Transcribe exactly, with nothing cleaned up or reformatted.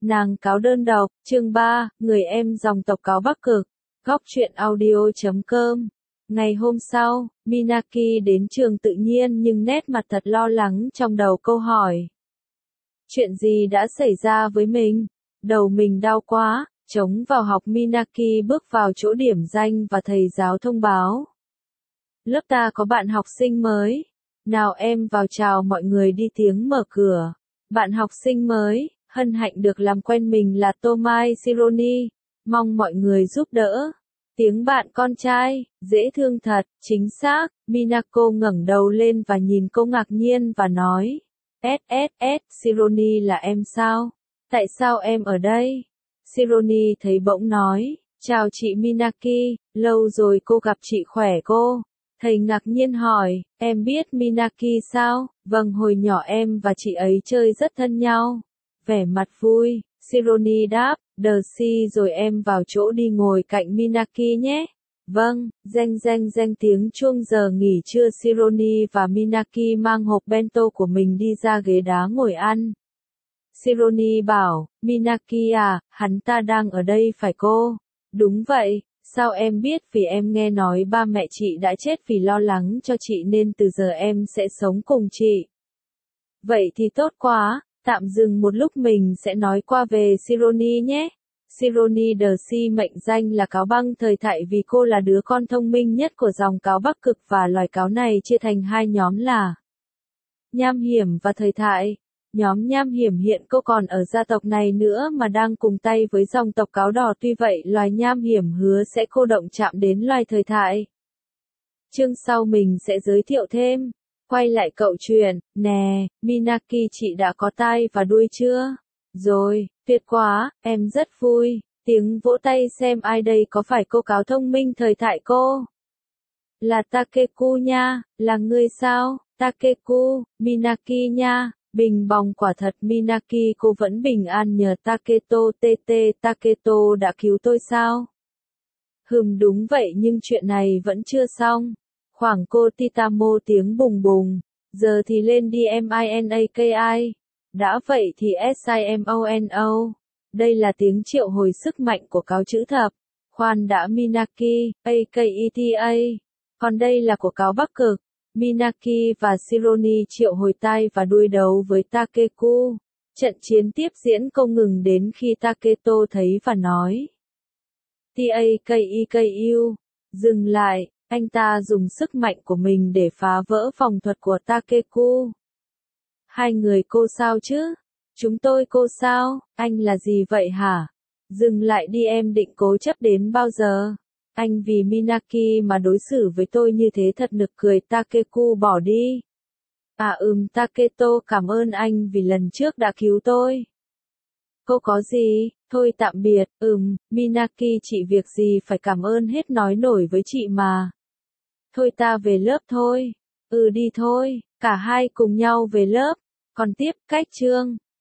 Nàng cáo đơn độc, chương ba, người em dòng tộc cáo Bắc Cực, góc truyện audio chấm com. Ngày hôm sau, Minaki đến trường tự nhiên nhưng nét mặt thật lo lắng trong đầu câu hỏi. Chuyện gì đã xảy ra với mình? Đầu mình đau quá, chống vào học Minaki bước vào chỗ điểm danh và thầy giáo thông báo. Lớp ta có bạn học sinh mới. Nào em vào chào mọi người đi tiếng mở cửa. Bạn học sinh mới, hân hạnh được làm quen mình là Tomai Shironi. Mong mọi người giúp đỡ. Tiếng bạn con trai, dễ thương thật, chính xác. Minako ngẩng đầu lên và nhìn cô ngạc nhiên và nói. ét ét ét, Shironi là em sao? Tại sao em ở đây? Shironi thấy bỗng nói. Chào chị Minaki, lâu rồi cô gặp chị khỏe cô. Thầy ngạc nhiên hỏi, em biết Minaki sao? Vâng, hồi nhỏ em và chị ấy chơi rất thân nhau. Vẻ mặt vui, Shironi đáp, đờ si rồi em vào chỗ đi ngồi cạnh Minaki nhé. Vâng, reng reng reng tiếng chuông giờ nghỉ trưa. Shironi và Minaki mang hộp bento của mình đi ra ghế đá ngồi ăn. Shironi bảo, Minaki à, hắn ta đang ở đây phải cô? Đúng vậy. Sao em biết? Vì em nghe nói ba mẹ chị đã chết vì lo lắng cho chị nên từ giờ em sẽ sống cùng chị. Vậy thì tốt quá, tạm dừng một lúc mình sẽ nói qua về Shironi nhé. Shironi the Si mệnh danh là cáo băng thời thại vì cô là đứa con thông minh nhất của dòng cáo Bắc Cực và loài cáo này chia thành hai nhóm là Nham Hiểm và thời thại. Nhóm Nham Hiểm hiện cô còn ở gia tộc này nữa mà đang cùng tay với dòng tộc cáo đỏ, tuy vậy loài Nham Hiểm hứa sẽ cô động chạm đến loài thời thại. Chương sau mình sẽ giới thiệu thêm. Quay lại cậu chuyện, nè, Minaki chị đã có tai và đuôi chưa? Rồi, tuyệt quá, em rất vui. Tiếng vỗ tay xem ai đây, có phải cô cáo thông minh thời thại cô? Là Takeku nha, là ngươi sao? Takeku, Minaki nha. Bình bòng quả thật. Minaki cô vẫn bình an nhờ Taketo. Tt Taketo đã cứu tôi sao? Hừm đúng vậy nhưng chuyện này vẫn chưa xong. Khoảng cô Titamo tiếng bùng bùng. Giờ thì lên đi Minaki. Đã vậy thì Simono. Đây là tiếng triệu hồi sức mạnh của cáo chữ thập. Khoan đã Minaki, Aketa. Còn đây là của cáo Bắc Cực. Minaki và Shironi triệu hồi tai và đuôi đấu với Takeku. Trận chiến tiếp diễn không ngừng đến khi Taketo thấy và nói. Takeku. Dừng lại, anh ta dùng sức mạnh của mình để phá vỡ phòng thuật của Takeku. Hai người cô sao chứ? Chúng tôi cô sao? Anh là gì vậy hả? Dừng lại đi, em định cố chấp đến bao giờ? Anh vì Minaki mà đối xử với tôi như thế thật nực cười. Takeku bỏ đi. À ừm Taketo cảm ơn anh vì lần trước đã cứu tôi. Cô có gì, thôi tạm biệt. Ừm, Minaki chị việc gì phải cảm ơn hết, nói nổi với chị mà. Thôi ta về lớp thôi. Ừ đi thôi, cả hai cùng nhau về lớp. Còn tiếp, cách chương.